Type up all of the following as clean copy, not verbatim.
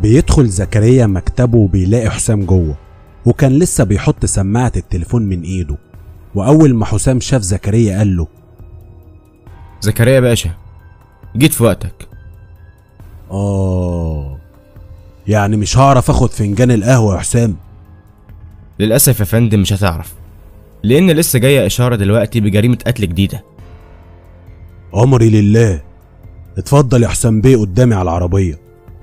بيدخل زكريا مكتبه وبيلاقي حسام جوه، وكان لسه بيحط سماعة التليفون من ايده. واول ما حسام شاف زكريا قال له: زكريا باشا، جيت في وقتك. يعني مش هعرف اخد فنجان القهوة يا حسام؟ للأسف يا فندم مش هتعرف، لأن لسه جاية إشارة دلوقتي بجريمة قتل جديدة. أمري لله. اتفضل يا حسام بيه قدامي على العربية.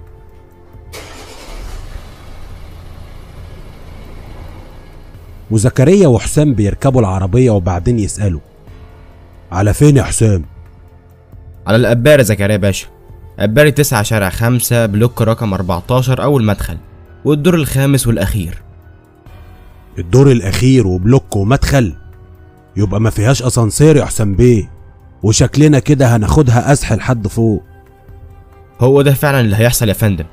وزكريا وحسام بيركبوا العربية وبعدين يسألوا: على فين يا حسام؟ على القبارة زكريا باشا، قبارة 9 شارع 5 بلوك رقم 14 أول مدخل، والدور الخامس والأخير. الدور الأخير وبلوك ومدخل؟ يبقى ما فيهاش أسانسير يا حسام بيه، وشكلنا كده هناخدها أسح لحد فوق. هو ده فعلا اللي هيحصل يا فندم.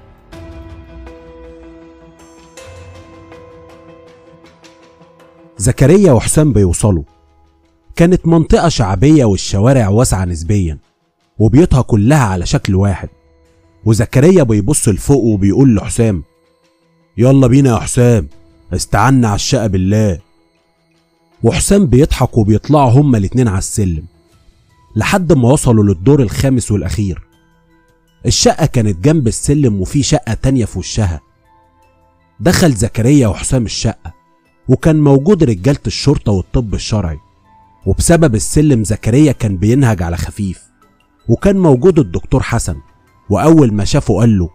زكريا وحسام بيوصلوا. كانت منطقة شعبية والشوارع واسعة نسبيا، وبيوتها كلها على شكل واحد. وزكريا بيبص لفوق وبيقول لحسام: يلا بينا يا حسام، استعنا على الشقة بالله. وحسام بيضحك وبيطلعوا هما الاتنين على السلم لحد ما وصلوا للدور الخامس والأخير. الشقة كانت جنب السلم وفي شقة تانية في وشها. دخل زكريا وحسام الشقة، وكان موجود رجالة الشرطة والطب الشرعي. وبسبب السلم زكريا كان بينهج على خفيف، وكان موجود الدكتور حسن. وأول ما شافه قال له: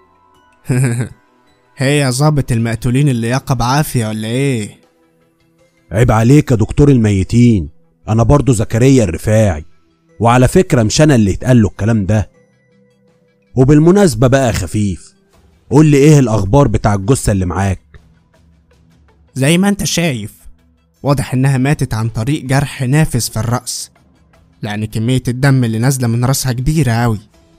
هي يا ظابط المقتولين اللي يقب عافية ولا ايه؟ عيب عليك يا دكتور الميتين، أنا برضو زكريا الرفاعي، وعلى فكرة مش أنا اللي اتقال له الكلام ده. وبالمناسبة بقى يا خفيف، قول لي إيه الأخبار بتاع الجثة اللي معاك؟ زي ما انت شايف، واضح انها ماتت عن طريق جرح نافذ في الرأس، لأن كمية الدم اللي نازلة من راسها كبيرة أوي.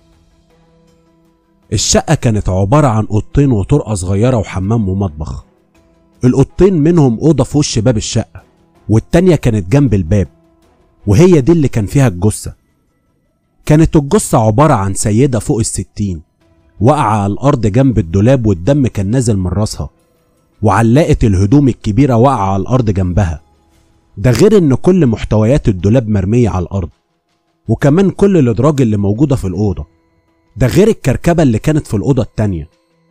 الشقة كانت عبارة عن أوضتين وطرقة صغيرة وحمام ومطبخ. الأوضتين منهم أوضة في وش باب الشقة، والتانية كانت جنب الباب، وهي دي اللي كان فيها الجثة. كانت الجثة عبارة عن سيدة فوق ال60 وقع على الأرض جنب الدولاب، والدم كان نازل من راسها، وعلاقة الهدوم الكبيرة واقعة على الأرض جنبها. ده غير إن كل محتويات الدولاب مرمية على الأرض، وكمان كل الأدراج اللي موجودة في الأوضة، ده غير الكركبة اللي كانت في الأوضة التانية.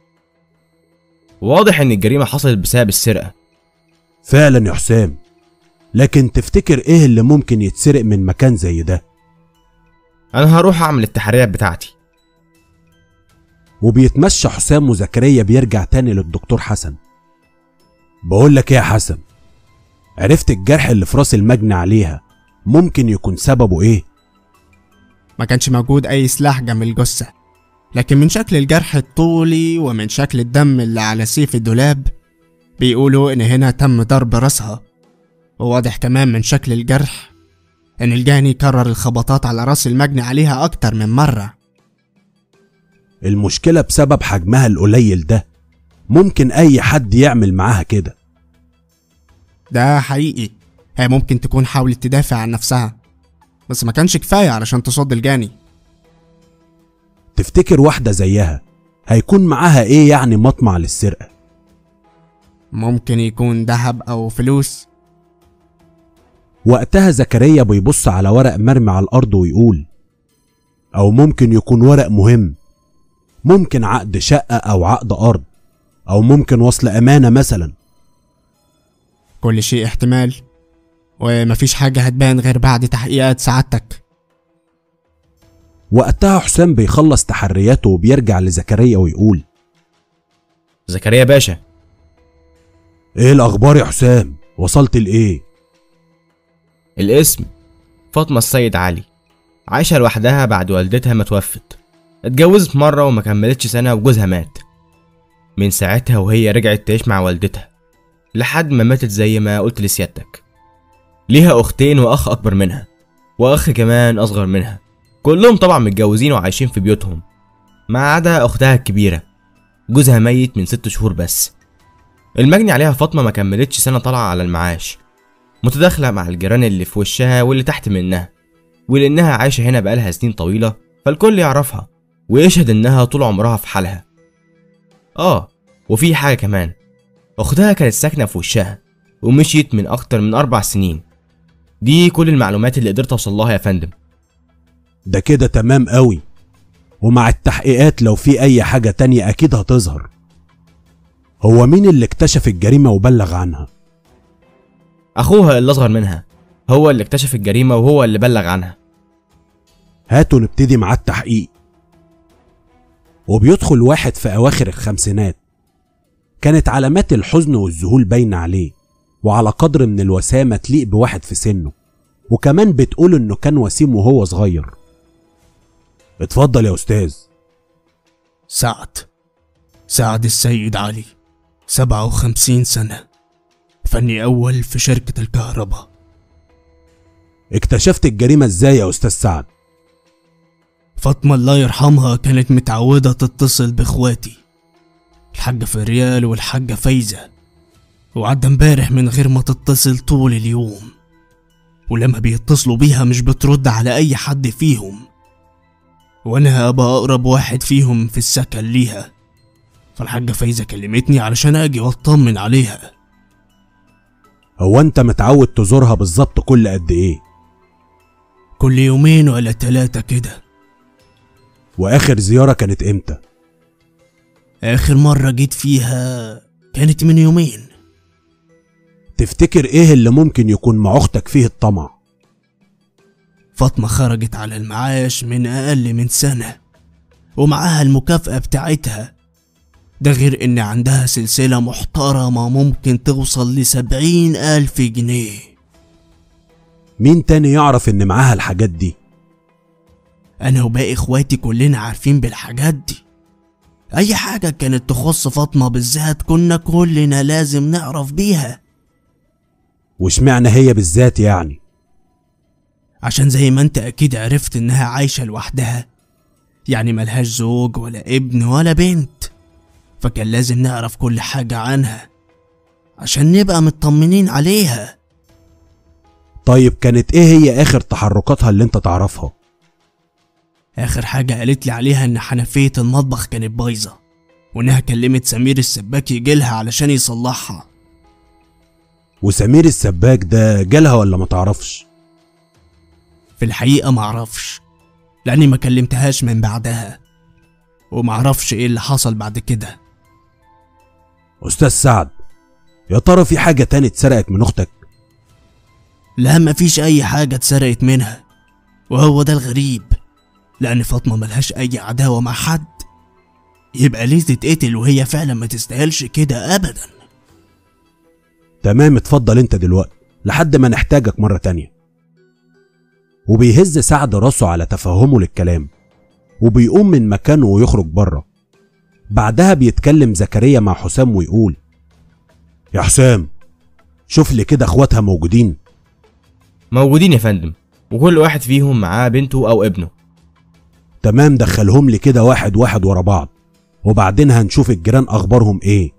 واضح إن الجريمة حصلت بسبب السرقة. فعلا يا حسام، لكن تفتكر إيه اللي ممكن يتسرق من مكان زي ده؟ أنا هروح أعمل التحريات بتاعتي. وبيتمشى حسام وزكريا بيرجع تاني للدكتور حسن. بقول لك ايه يا حسن، عرفت الجرح اللي في راس المجني عليها ممكن يكون سببه ايه؟ ما كانش موجود اي سلاح جنب الجثة، لكن من شكل الجرح الطولي ومن شكل الدم اللي على سيف الدولاب بيقولوا ان هنا تم ضرب راسها. وواضح كمان من شكل الجرح ان الجاني كرر الخبطات على راس المجني عليها اكتر من مرة. المشكلة بسبب حجمها القليل ده، ممكن اي حد يعمل معاها كده. ده حقيقي، هي ممكن تكون حاولت تدافع عن نفسها، بس ما كانش كفاية علشان تصد الجاني. تفتكر واحدة زيها هيكون معاها ايه يعني مطمع للسرقة؟ ممكن يكون ذهب او فلوس. وقتها زكريا بيبص على ورق مرمي على الارض ويقول: او ممكن يكون ورق مهم، ممكن عقد شقة او عقد ارض، او ممكن وصل امانة مثلا. كل شيء احتمال، ومفيش حاجة هتبان غير بعد تحقيقات سعادتك. وقتها حسام بيخلص تحرياته وبيرجع لزكريا ويقول: زكريا باشا، ايه الاخبار يا حسام؟ وصلت لايه؟ الاسم فاطمة السيد علي، عايشة لوحدها بعد والدتها ما توفت. اتجوزت مرة وما كملتش سنة وجوزها مات. من ساعتها وهي رجعت تعيش مع والدتها لحد ما ماتت زي ما قلت لسيادتك. ليها اختين واخ اكبر منها، واخ كمان اصغر منها، كلهم طبعا متجوزين وعايشين في بيوتهم، ما عدا اختها الكبيرة جوزها ميت من 6 شهور بس. المجني عليها فاطمة ما كملتش سنة طالعة على المعاش، متداخلة مع الجيران اللي في وشها واللي تحت منها، ولانها عايشة هنا بقالها سنين طويلة فالكل يعرفها ويشهد انها طول عمرها في حالها. وفي حاجة كمان، أختها كانت ساكنة في وشها ومشيت من أكتر من 4 سنين. دي كل المعلومات اللي قدرت أوصل لها يا فندم. ده كده تمام قوي، ومع التحقيقات لو في أي حاجة تانية أكيد هتظهر. هو مين اللي اكتشف الجريمة وبلغ عنها؟ أخوها اللي أصغر منها هو اللي اكتشف الجريمة وهو اللي بلغ عنها. هاتوا نبتدي مع التحقيق. وبيدخل واحد في أواخر الخمسينات، كانت علامات الحزن والذهول باينة عليه، وعلى قدر من الوسامة تليق بواحد في سنه، وكمان بتقول إنه كان وسيم وهو صغير. اتفضل يا أستاذ. سعد السيد علي، 57 سنة، فني أول في شركة الكهرباء. اكتشفت الجريمة ازاي يا أستاذ سعد؟ فاطمة الله يرحمها كانت متعودة تتصل بإخواتي، الحاجة فريال والحاجة فايزة، وعدى امبارح من غير ما تتصل طول اليوم، ولما بيتصلوا بيها مش بترد على أي حد فيهم، وأنا أبقى أقرب واحد فيهم في السكن ليها، فالحاجة فايزة كلمتني علشان أجي وأطمن عليها. هو أنت متعود تزورها بالظبط كل قد إيه؟ كل 2 ولا 3 كده. وآخر زيارة كانت إمتى؟ آخر مرة جيت فيها كانت من 2 يوم. تفتكر إيه اللي ممكن يكون مع أختك فيه الطمع؟ فاطمة خرجت على المعاش من أقل من سنة، ومعاها المكافأة بتاعتها، ده غير إن عندها سلسلة محترمة ممكن توصل ل70,000 جنيه. مين تاني يعرف إن معاها الحاجات دي؟ أنا وباقي إخواتي كلنا عارفين بالحاجات دي. أي حاجة كانت تخص فاطمة بالذات كنا كلنا لازم نعرف بيها. واشمعنى هي بالذات يعني؟ عشان زي ما انت أكيد عرفت إنها عايشة لوحدها، يعني ملهاش زوج ولا ابن ولا بنت، فكان لازم نعرف كل حاجة عنها عشان نبقى مطمنين عليها. طيب كانت ايه هي آخر تحركاتها اللي انت تعرفها؟ آخر حاجة قالت لي عليها إن حنفية المطبخ كانت بايظة، وإنها كلمت سمير السباك يجيلها علشان يصلحها. وسمير السباك ده جالها ولا ما تعرفش؟ في الحقيقة معرفش، لأني ما كلمتهاش من بعدها، ومعرفش إيه اللي حصل بعد كده. أستاذ سعد، يا ترى في حاجة تاني اتسرقت من أختك؟ لا، مفيش أي حاجة اتسرقت منها، وهو ده الغريب، لأن فاطمة ملهاش أي عداوة مع حد، يبقى ليه تتقتل وهي فعلا ما تستاهلش كده أبدا. تمام، اتفضل انت دلوقتي لحد ما نحتاجك مرة تانية. وبيهز سعد راسه على تفهمه للكلام، وبيقوم من مكانه ويخرج بره. بعدها بيتكلم زكريا مع حسام ويقول: يا حسام، شوف لي كده اخواتها موجودين؟ موجودين يا فندم، وكل واحد فيهم معاه بنته او ابنه. تمام، دخلهم لي كده واحد واحد ورا بعض، وبعدين هنشوف الجيران اخبارهم ايه.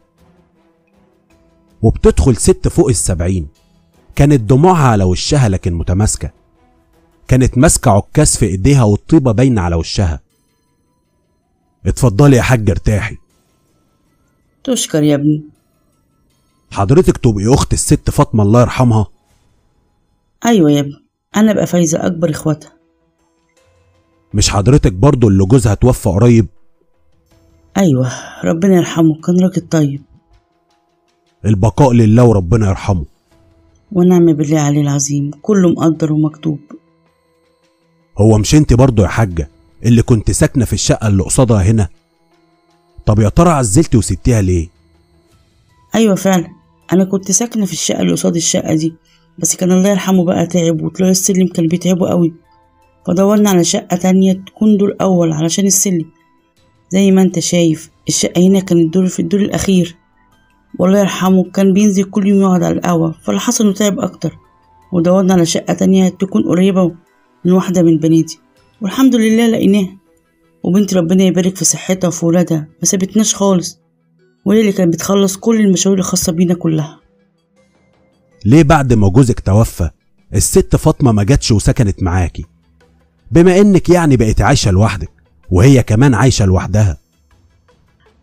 وبتدخل ست فوق ال70، كانت دموعها على وشها لكن متماسكة، كانت ماسكة عكاز في ايديها والطيبة باينة على وشها. اتفضلي يا حاجة ارتاحي. تشكر يا ابني. حضرتك تبقي اخت الست فاطمة الله يرحمها؟ ايوه يا ابني، انا بقى فايزة اكبر اخواتها. مش حضرتك برضو اللي جوزها توفى قريب؟ ايوه، ربنا يرحمه، كان راجل طيب. البقاء لله وربنا يرحمه. ونعم بالله عليه العظيم، كله مقدر ومكتوب. هو مش انت برضو يا حاجة اللي كنت ساكنة في الشقة اللي قصادها هنا؟ طب يا ترى عزلتي وسبتيها ليه؟ ايوه فعلا، انا كنت ساكنة في الشقة اللي قصاد الشقة دي، بس كان الله يرحمه بقى تعب، وطلوع السلم كان بيتعبه قوي، فدورنا على شقة تانية تكون دور اول علشان السلم. زي ما انت شايف الشقة هنا كانت في الدور الاخير، والله يرحمه كان بينزل كل يوم يقعد على القهوة، فاللي حصل انه تعب اكتر، ودورنا على شقة تانية تكون قريبة من واحدة من بناتي، والحمد لله لقيناها. وبنتي ربنا يبارك في صحتها وفي ولادها ما سابتناش خالص، وهي اللي كانت بتخلص كل المشاوير الخاصة بينا كلها. ليه بعد ما جوزك توفى الست فاطمة ما جاتش وسكنت معاكي، بما انك يعني بقيت عايشة لوحدك وهي كمان عايشة لوحدها؟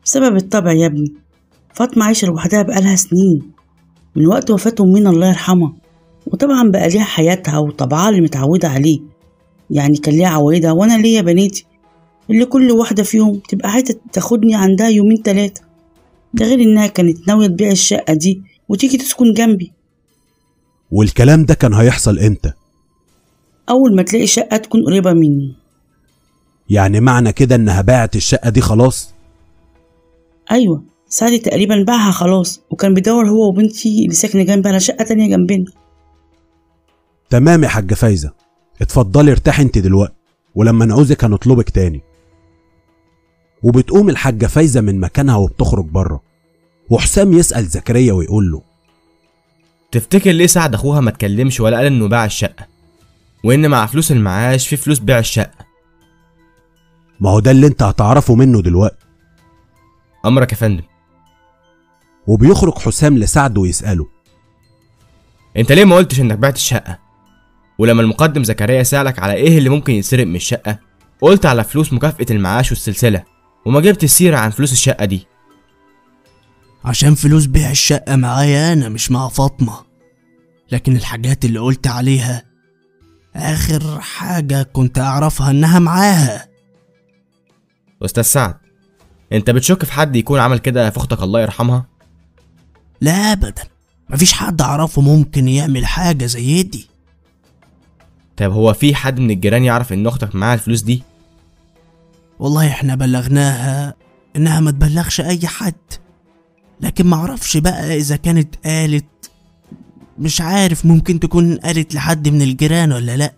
بسبب الطبع يا ابني. فاطمة عايشة لوحدها بقالها سنين من وقت وفاة أمنا الله يرحمها، وطبعا بقى ليها حياتها وطبعها اللي متعودة عليه. يعني كان ليها عوايدها، وأنا ليا بناتي اللي كل واحدة فيهم تبقى عايزة تاخدني عندها يومين 3. ده غير إنها كانت ناوية تبيع الشقة دي وتيجي تسكن جنبي. والكلام ده كان هيحصل امتى؟ أول ما تلاقي شقة تكون قريبة مني. يعني معنى كده انها باعت الشقة دي خلاص؟ أيوة، سعد تقريبا باعها خلاص، وكان بيدور هو وبنتي اللي ساكنة جنبي على شقة تانية جنبنا. تمام يا حاجة فايزة، اتفضلي ارتاحي انت دلوقتي، ولما نعوزك هنطلبك تاني. وبتقوم الحاجة فايزة من مكانها وبتخرج بره، وحسام يسأل زكريا ويقول له: تفتكر ليه سعد اخوها ما اتكلمش ولا قال انه باع الشقة، وان مع فلوس المعاش في فلوس بيع الشقة؟ ما هو ده اللي انت هتعرفه منه دلوقتي. امرك يا فندم. وبيخرج حسام لسعد ويسأله: انت ليه ما قلتش انك بعت الشقة؟ ولما المقدم زكريا سألك على ايه اللي ممكن يتسرق من الشقة، قلت على فلوس مكافأة المعاش والسلسلة، وما جبت السيرة عن فلوس الشقة دي. عشان فلوس بيع الشقة معايا أنا مش مع فاطمة، لكن الحاجات اللي قلت عليها آخر حاجة كنت أعرفها إنها معاها. أستاذ سعد، انت بتشك في حد يكون عمل كده في اختك الله يرحمها؟ لا أبدا، مفيش حد أعرفه ممكن يعمل حاجة زي دي. طيب هو في حد من الجيران يعرف ان اختك معاها الفلوس دي؟ والله احنا بلغناها إنها ما تبلغش أي حد، لكن معرفش بقى إذا كانت قالت، مش عارف، ممكن تكون قالت لحد من الجيران ولا لأ.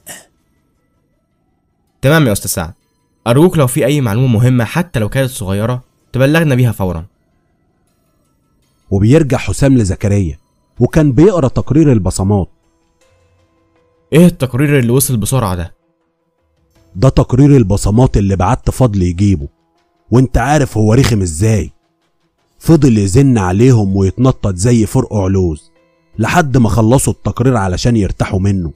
تمام يا أستاذ سعد، أرجوك لو في أي معلومة مهمة حتى لو كانت صغيرة تبلغنا بيها فورا. وبيرجع حسام لزكريا وكان بيقرا تقرير البصمات. ايه التقرير اللي وصل بسرعة ده؟ ده تقرير البصمات اللي بعت فضل يجيبه، وانت عارف هو رخم ازاي. فضل يزن عليهم ويتنطط زي فرق علوز لحد ما خلصوا التقرير علشان يرتاحوا منه.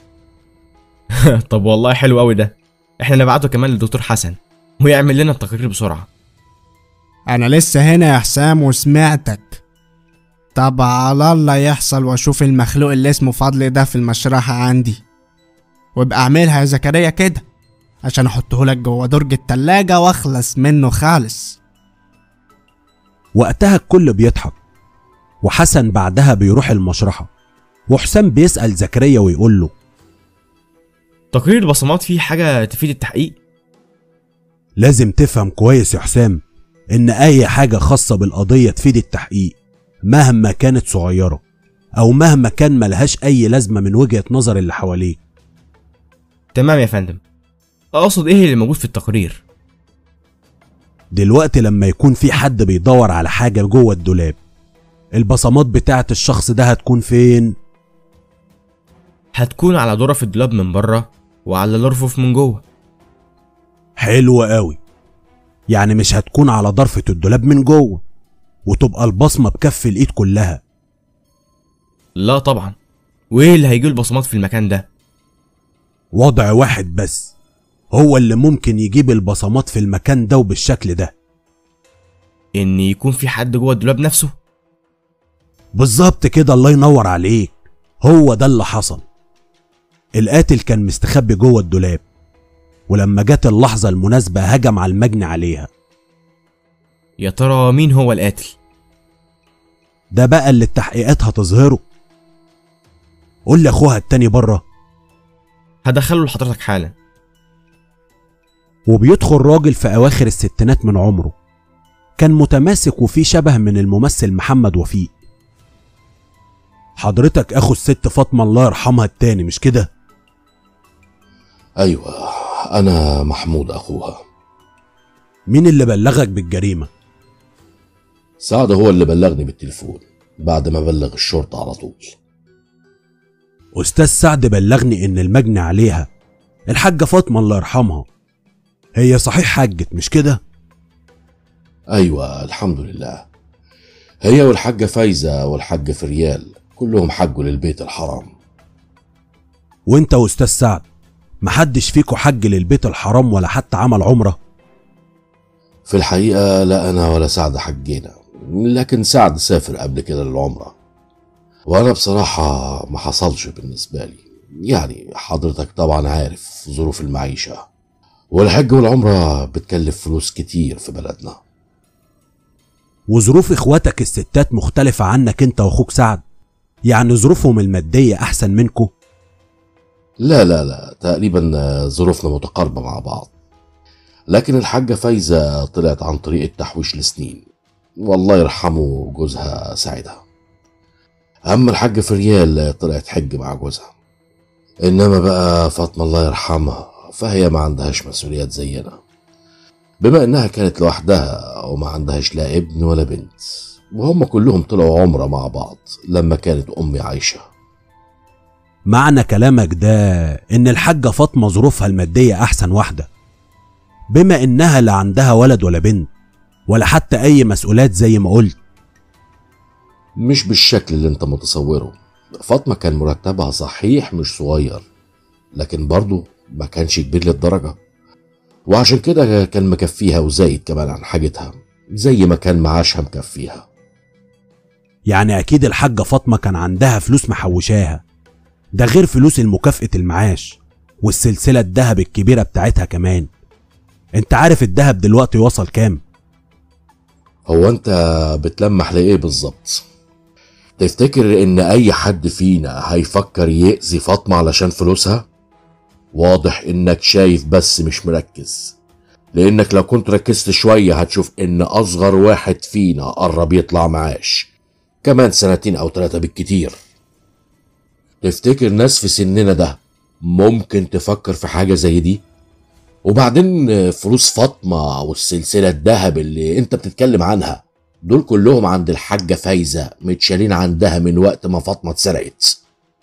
طب والله حلو قوي ده، احنا نبعته كمان للدكتور حسن ويعمل لنا التقرير بسرعة. أنا لسه هنا يا حسام وسمعتك. طب على الله يحصل واشوف المخلوق اللي اسمه فضل ده في المشرحة عندي، وابقى اعملها يا زكريا كده عشان احطه لك جوه درج التلاجة واخلص منه خالص. وقتها الكل بيضحك، وحسن بعدها بيروح المشرحة، وحسام بيسأل زكريا ويقول له: تقرير البصمات فيه حاجة تفيد التحقيق؟ لازم تفهم كويس يا حسام ان اي حاجة خاصة بالقضية تفيد التحقيق مهما كانت صغيرة او مهما كان ملهاش اي لازمة من وجهة نظر اللي حواليك. تمام يا فندم، اقصد ايه اللي موجود في التقرير؟ دلوقتي لما يكون في حد بيدور على حاجة جوه الدولاب، البصمات بتاعت الشخص ده هتكون فين؟ هتكون على ظرف الدولاب من بره وعلى الرفوف من جوه. حلو قوي، يعني مش هتكون على ضرفة الدولاب من جوه وتبقى البصمة بكف الايد كلها. لا طبعا، وايه اللي هيجيب البصمات في المكان ده؟ وضع واحد بس هو اللي ممكن يجيب البصمات في المكان ده وبالشكل ده. ان يكون في حد جوه الدولاب نفسه؟ بالظبط كده، الله ينور عليك، هو ده اللي حصل. القاتل كان مستخبي جوه الدولاب، ولما جت اللحظة المناسبة هجم على المجني عليها. يا ترى مين هو القاتل؟ ده بقى اللي التحقيقات هتظهره. قول لي اخوها التاني بره. هدخله لحضرتك حالا. وبيدخل راجل في اواخر الستينات من عمره، كان متماسك وفيه شبه من الممثل محمد وفيق. حضرتك اخو الست فاطمة الله يرحمها التاني مش كده؟ ايوه، انا محمود اخوها. مين اللي بلغك بالجريمة؟ سعد هو اللي بلغني بالتليفون بعد ما بلغ الشرطة على طول. استاذ سعد بلغني ان المجني عليها الحاجة فاطمة الله يرحمها. هي صحيح حجت مش كده؟ ايوه الحمد لله، هي والحاجة فايزة والحاج فريال كلهم حجوا للبيت الحرام. وانت واستاذ سعد محدش فيكو حج للبيت الحرام ولا حتى عمل عمرة؟ في الحقيقة لا أنا ولا سعد حجينا، لكن سعد سافر قبل كده للعمرة، وأنا بصراحة ما حصلش بالنسبة لي. يعني حضرتك طبعا عارف ظروف المعيشة، والحج والعمرة بتكلف فلوس كتير في بلدنا. وظروف اخواتك الستات مختلفة عنك انت واخوك سعد؟ يعني ظروفهم المادية احسن منكو؟ لا تقريبا ظروفنا متقاربة مع بعض، لكن الحاجة فايزة طلعت عن طريق التحويش لسنين، والله يرحمه جوزها ساعدها. أما الحاجة فريال طلعت حج مع جوزها، إنما بقى فاطمة الله يرحمها فهي ما عندهاش مسؤوليات زينا، بما إنها كانت لوحدها وما عندهاش لا ابن ولا بنت، وهم كلهم طلعوا عمرة مع بعض لما كانت أمي عايشة. معنى كلامك ده ان الحاجة فاطمة ظروفها المادية احسن واحدة، بما انها لا عندها ولد ولا بنت ولا حتى اي مسؤولات زي ما قلت. مش بالشكل اللي انت متصوره. فاطمة كان مرتبها صحيح مش صغير، لكن برضه ما كانش كبير للدرجة، وعشان كده كان مكفيها وزايد كمان عن حاجتها، زي ما كان معاشها مكفيها. يعني اكيد الحاجة فاطمة كان عندها فلوس محوشاها، ده غير فلوس المكافأة المعاش والسلسلة الدهب الكبيرة بتاعتها كمان. انت عارف الدهب دلوقتي وصل كام؟ هو انت بتلمح لإيه بالظبط؟ تفتكر ان اي حد فينا هيفكر يأذي فاطمة علشان فلوسها؟ واضح انك شايف بس مش مركز، لانك لو كنت ركزت شوية هتشوف ان اصغر واحد فينا قرب يطلع معاش كمان 2 أو 3 بالكتير. تفتكر ناس في سننا ده ممكن تفكر في حاجة زي دي؟ وبعدين فلوس فاطمة والسلسلة الدهب اللي انت بتتكلم عنها دول كلهم عند الحاجة فايزة، متشالين عندها من وقت ما فاطمة اتسرقت.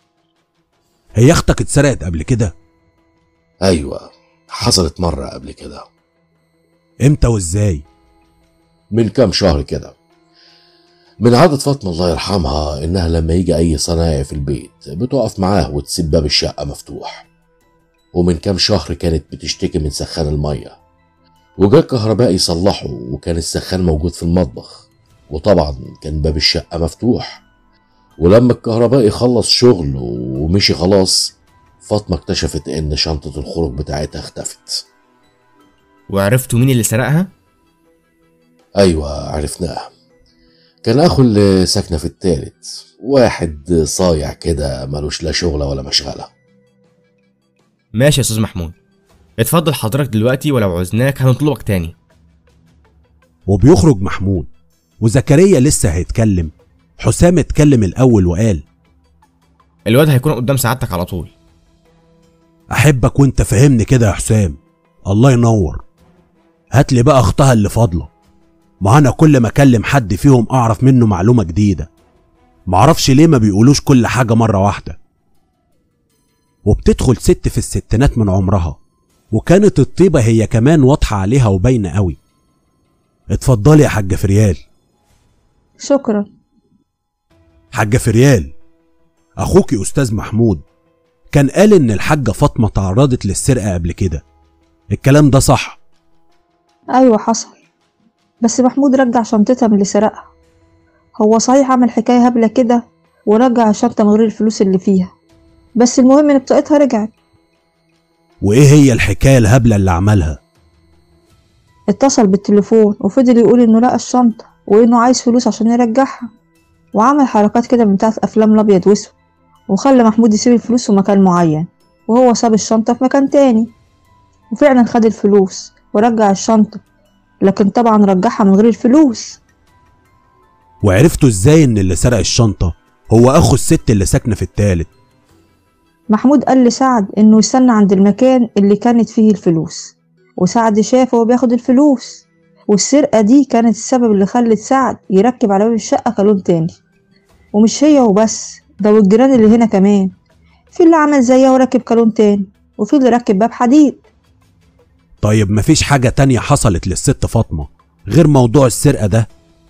هي اختك اتسرقت قبل كده؟ ايوه حصلت مرة قبل كده. امتى وازاي؟ من كام شهر كده. من عادة فاطمة الله يرحمها انها لما يجي اي صنايعي في البيت بتقف معاه وتسيب باب الشقة مفتوح. ومن كام شهر كانت بتشتكي من سخان المية، وجا الكهربائي يصلحه وكان السخان موجود في المطبخ، وطبعا كان باب الشقة مفتوح. ولما الكهربائي خلص شغل ومشي خلاص، فاطمة اكتشفت ان شنطة الخروج بتاعتها اختفت. وعرفتوا مين اللي سرقها؟ ايوه عرفناها. كان اخو اللي ساكنة في التالت، واحد صايع كده ملوش لا شغلة ولا مشغلة. ماشي يا استاذ محمود، اتفضل حضرتك دلوقتي، ولو عوزناك هنطلبك تاني. وبيخرج محمود وزكريا لسه هيتكلم، حسام اتكلم الاول وقال: الواد هيكون قدام سعادتك على طول. احبك وانت فهمني كده يا حسام، الله ينور. هاتلي بقى اختها اللي فاضله، ما انا كل ما اكلم حد فيهم اعرف منه معلومه جديده، معرفش ليه ما بيقولوش كل حاجه مره واحده. وبتدخل ست في الستينات من عمرها، وكانت الطيبه هي كمان واضحه عليها وباينه قوي. اتفضلي يا حاجه فريال. شكرا. حاجه فريال، اخوكي استاذ محمود كان قال ان الحاجه فاطمه تعرضت للسرقه قبل كده، الكلام ده صح؟ ايوه حصل، بس محمود رجع شنطتها من اللي سرقها. هو صحيح عمل حكايه هبله كده ورجع الشنطه من غير الفلوس اللي فيها، بس المهم ان بطاقتها رجعت. وايه هي الحكايه الهبله اللي عملها؟ اتصل بالتليفون وفضل يقول انه لقى الشنطه وانه عايز فلوس عشان يرجعها، وعمل حركات كده من بتاعت افلام الابيض واسود، وخلى محمود يسيب الفلوس في مكان معين وهو ساب الشنطه في مكان تاني. وفعلا خد الفلوس ورجع الشنطه، لكن طبعا رجعها من غير الفلوس. وعرفتوا ازاي ان اللي سرق الشنطه هو اخو الست اللي ساكنه في التالت؟ محمود قال لسعد انه يستنى عند المكان اللي كانت فيه الفلوس، وسعد شافه وهو بياخد الفلوس، والسرقة دي كانت السبب اللي خلت سعد يركب على باب الشقة كالون تاني. ومش هي وبس، ده والجيران اللي هنا كمان، في اللي عمل زيها وركب كالون تاني، وفي اللي ركب باب حديد. طيب مفيش حاجة تانية حصلت للست فاطمة غير موضوع السرقة ده؟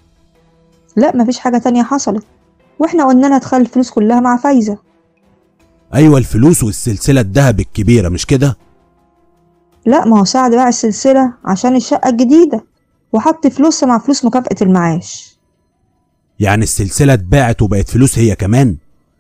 لا مفيش حاجة تانية حصلت، واحنا قلنا لها تخلي الفلوس كلها مع فايزة. ايوه الفلوس والسلسلة الدهب الكبيرة مش كده؟ لا، ما هو سعد باع السلسلة عشان الشقة الجديدة، وحط فلوسها مع فلوس مكافأة المعاش. يعني السلسلة اتباعت وبقت فلوس هي كمان؟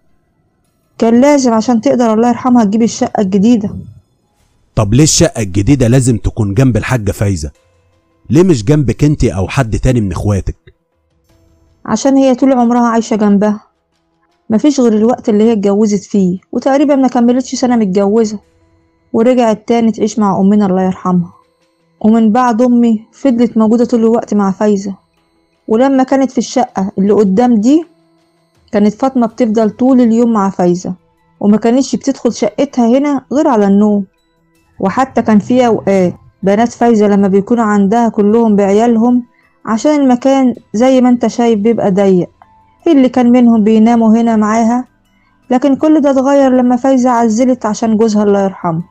كان لازم عشان تقدر الله يرحمها تجيب الشقة الجديدة. طب ليه الشقة الجديدة لازم تكون جنب الحاجة فايزة؟ ليه مش جنبك انتي او حد تاني من اخواتك؟ عشان هي طول عمرها عايشة جنبها، مفيش غير الوقت اللي هي اتجوزت فيه، وتقريبا ما كملتش سنة متجوزة ورجعت تاني تعيش مع أمنا الله يرحمها. ومن بعد أمي فضلت موجودة طول الوقت مع فايزة. ولما كانت في الشقة اللي قدام دي كانت فاطمة بتفضل طول اليوم مع فايزة، وما كانتش بتدخل شقتها هنا غير على النوم. وحتى كان في أوقات بنات فايزة لما بيكونوا عندها كلهم بعيالهم، عشان المكان زي ما انت شايف بيبقى ضيق، اللي كان منهم بيناموا هنا معاها. لكن كل ده اتغير لما فايزة عزلت عشان جوزها الله يرحمه.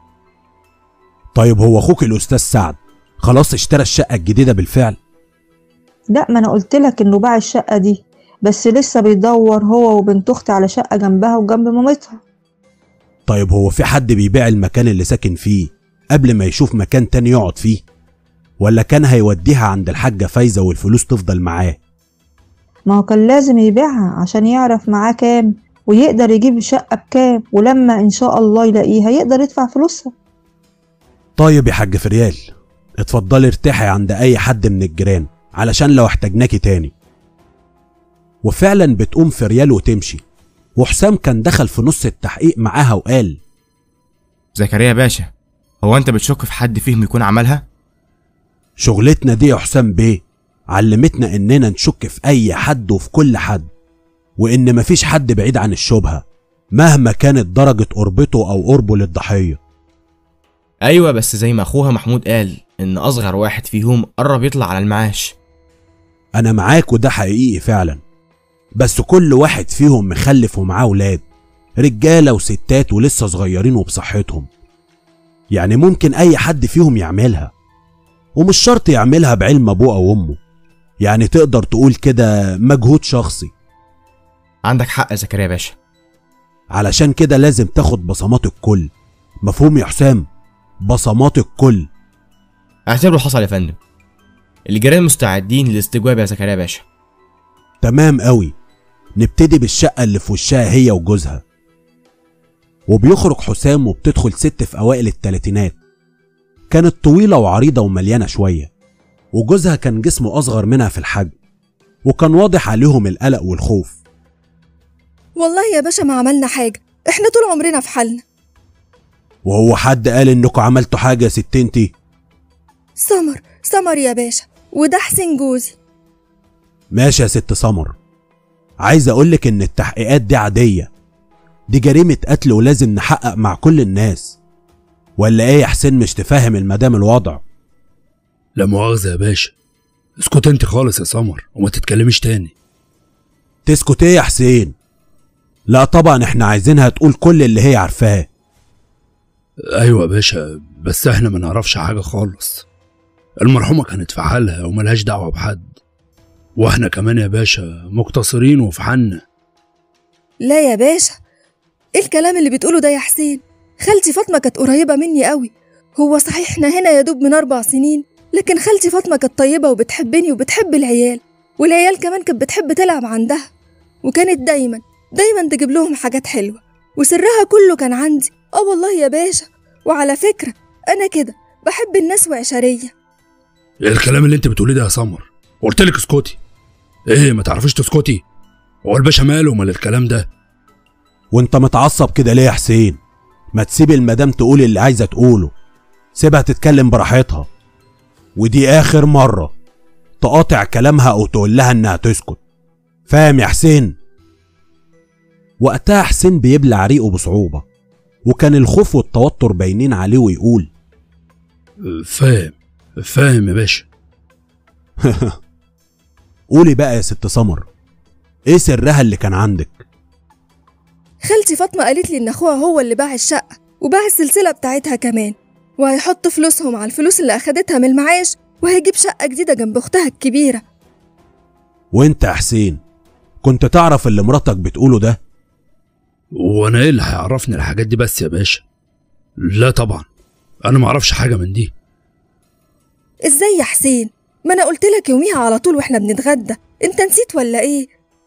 طيب هو اخوك الاستاذ سعد خلاص اشترى الشقة الجديدة بالفعل؟ لا، ما انا قلتلك انه باع الشقة دي، بس لسه بيدور هو وبنت اختي على شقة جنبها وجنب مامتها. طيب هو في حد بيبيع المكان اللي ساكن فيه قبل ما يشوف مكان تاني يقعد فيه؟ ولا كان هيوديها عند الحاجة فايزة والفلوس تفضل معاه؟ ما هو كان لازم يبيعها عشان يعرف معاه كام ويقدر يجيب شقة بكام، ولما ان شاء الله يلاقيها يقدر يدفع فلوسها. طيب يا حاج فريال، اتفضلي ارتاحي عند اي حد من الجيران علشان لو احتاجناكي تاني. وفعلا بتقوم فريال وتمشي، وحسام كان دخل في نص التحقيق معاها وقال: زكريا باشا، هو انت بتشك في حد فيهم يكون عملها؟ شغلتنا دي يا حسام بيه علمتنا اننا نشك في اي حد وفي كل حد، وان مفيش حد بعيد عن الشبهة مهما كانت درجة قربته او قربه للضحية. ايوه، بس زي ما اخوها محمود قال ان اصغر واحد فيهم قرب يطلع على المعاش. انا معاك وده حقيقي فعلا، بس كل واحد فيهم مخلف ومعاه ولاد، رجالة وستات ولسه صغيرين وبصحتهم. يعني ممكن اي حد فيهم يعملها، ومش شرط يعملها بعلم ابوه او امه، يعني تقدر تقول كده مجهود شخصي. عندك حق يا زكريا باشا. علشان كده لازم تاخد بصمات الكل. مفهوم يا حسام؟ بصمات الكل. اعتبره حصل يا فندم. الجيران مستعدين للاستجواب يا زكريا باشا. تمام قوي. نبتدي بالشقة اللي في وشها هي وجوزها. وبيخرج حسام وبتدخل ست في اوائل التلاتينات، كانت طويلة وعريضة ومليانة شوية، وجوزها كان جسمه اصغر منها في الحجم، وكان واضح عليهم القلق والخوف. والله يا باشا ما عملنا حاجة، احنا طول عمرنا في حالنا. وهو حد قال انكم عملتوا حاجة يا ست انتي؟ سمر يا باشا، وده حسين جوزي. ماشي يا ست سمر، عايز اقولك ان التحقيقات دي عادية، دي جريمة قتل ولازم نحقق مع كل الناس. ولا ايه يا حسين، مش تفهم المدام الوضع؟ لا مؤاخذة يا باشا، اسكت انت خالص يا سمر وما تتكلميش تاني. تسكت ايه يا حسين؟ لا طبعا احنا عايزينها تقول كل اللي هي عارفاه. ايوه يا باشا، بس احنا ما نعرفش حاجة خالص. المرحومة كانت في حالها وملهاش دعوة بحد، واحنا كمان يا باشا مقتصرين وفي حالنا. لا يا باشا، ايه الكلام اللي بتقوله ده يا حسين؟ خالتي فاطمة كانت قريبة مني قوي. هو صحيح احنا هنا يا دوب من 4 سنين، لكن خالتي فاطمة كانت طيبة وبتحبني وبتحب العيال، والعيال كمان كانت بتحب تلعب عندها، وكانت دايما تجيب لهم حاجات حلوة، وسرها كله كان عندي. والله يا باشا، وعلى فكرة انا كده بحب الناس وعشرية. ايه الكلام اللي انت بتقوليه ده يا سمر؟ قلتلك اسكتي. ايه ما تعرفيش تسكتي؟ هو الباشا ماله ومال الكلام ده؟ وانت متعصب كده ليه يا حسين؟ ما تسيب المدام تقول اللي عايزة تقوله، سيبها تتكلم براحتها، ودي اخر مرة تقاطع كلامها او تقول لها انها تسكت. فاهم يا حسين؟ وقتها حسين بيبلع ريقه بصعوبة، وكان الخوف والتوتر باينين عليه، ويقول: فاهم يا باشا. قولي بقى يا ست سمر، ايه سرها اللي كان عندك؟ خالتي فاطمة قالت لي ان اخوها هو اللي باع الشقة وباع السلسلة بتاعتها كمان، وهيحط فلوسهم على الفلوس اللي اخدتها من المعاش، وهيجيب شقة جديدة جنب اختها الكبيرة. وانت يا حسين كنت تعرف اللي مراتك بتقوله ده؟ وانا ايه اللي هيعرفني الحاجات دي بس يا باشا؟ لا طبعا، انا ما اعرفش حاجة من دي. ازاي يا حسين؟ ما أنا قلتلك يوميها على طول وإحنا بنتغدى، أنت نسيت ولا إيه؟